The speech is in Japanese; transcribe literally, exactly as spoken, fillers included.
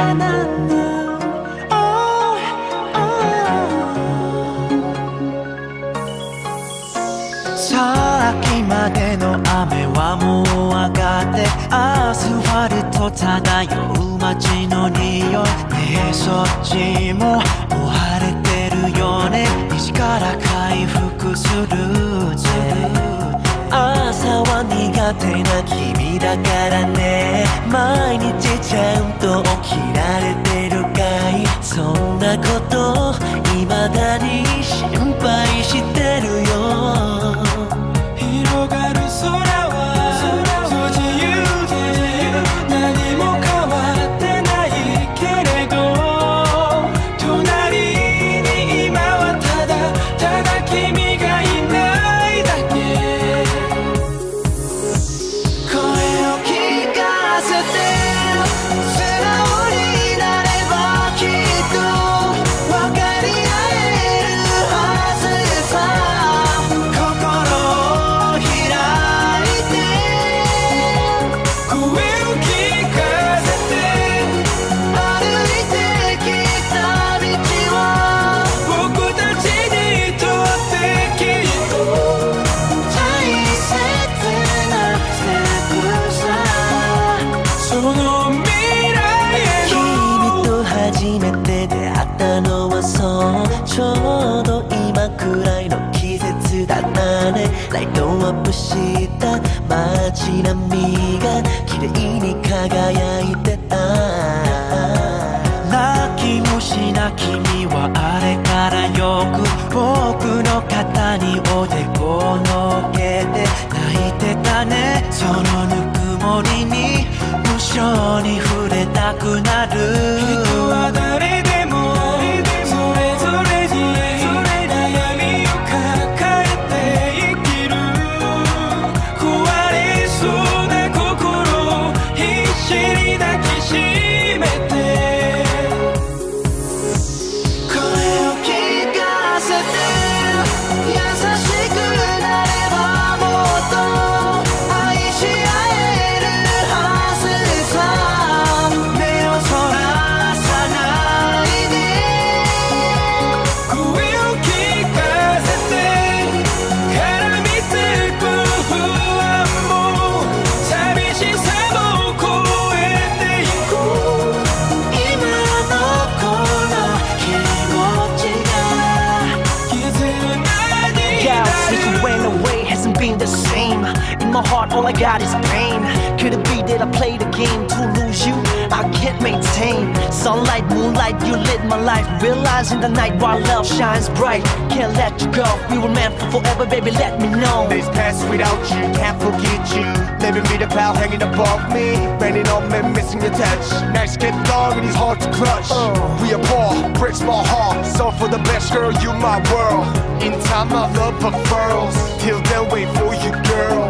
さっきまでの雨はもう上がってアスファルト漂う街の匂いねえそっちももう晴れてるよね西から回復するぜ朝は苦手な君だからね毎日ちゃんと起きられてるかいそんなこと未だに心配してるよ広がる空は不自由で何も変わってないけれど隣に今はただただ君がいないだけ声を聞かせて素直になればきっと分かり合えるはずさ心を開いて声を聞かせて歩いてきた道は僕たちにとってきっと大切なステップさその未来への君と初めて出会ったのはそうちょうど今くらいの季節だったねライトアップした街並みが綺麗に輝いてた泣きもしな君はあれからよく僕の肩におでこを乗っけて泣いてたねそのぬくもりに無性に触れたくなる人は誰でもそれぞれに悩みを抱えて生きる壊れそうな心を必死に抱きしめて声を聞かせて優しくなればもっと愛し合えるはずさ目をそらさないで声を聞かせて絡みつく不安も寂しさも超えていこう今のこの気持ちが絆に Yeah, な since you る went away, hasn't been the same. In my heart, all I got is pain. Could it be that I played the game to lose you? I can't maintain. Sunlight, moonlight, you lit my life. Realizing the night while love shines bright. Can't let you go. We were meant for forever, baby. Let me know. Days pass without you, can't forget you. Living me the cloud hanging above me. Raining on me, missing your touch. Nights get long and it's hard to clutch. We apart, breaks my heart. So for the best girl, you my world. In time, my love unfurls. Till then, wait for you, girl.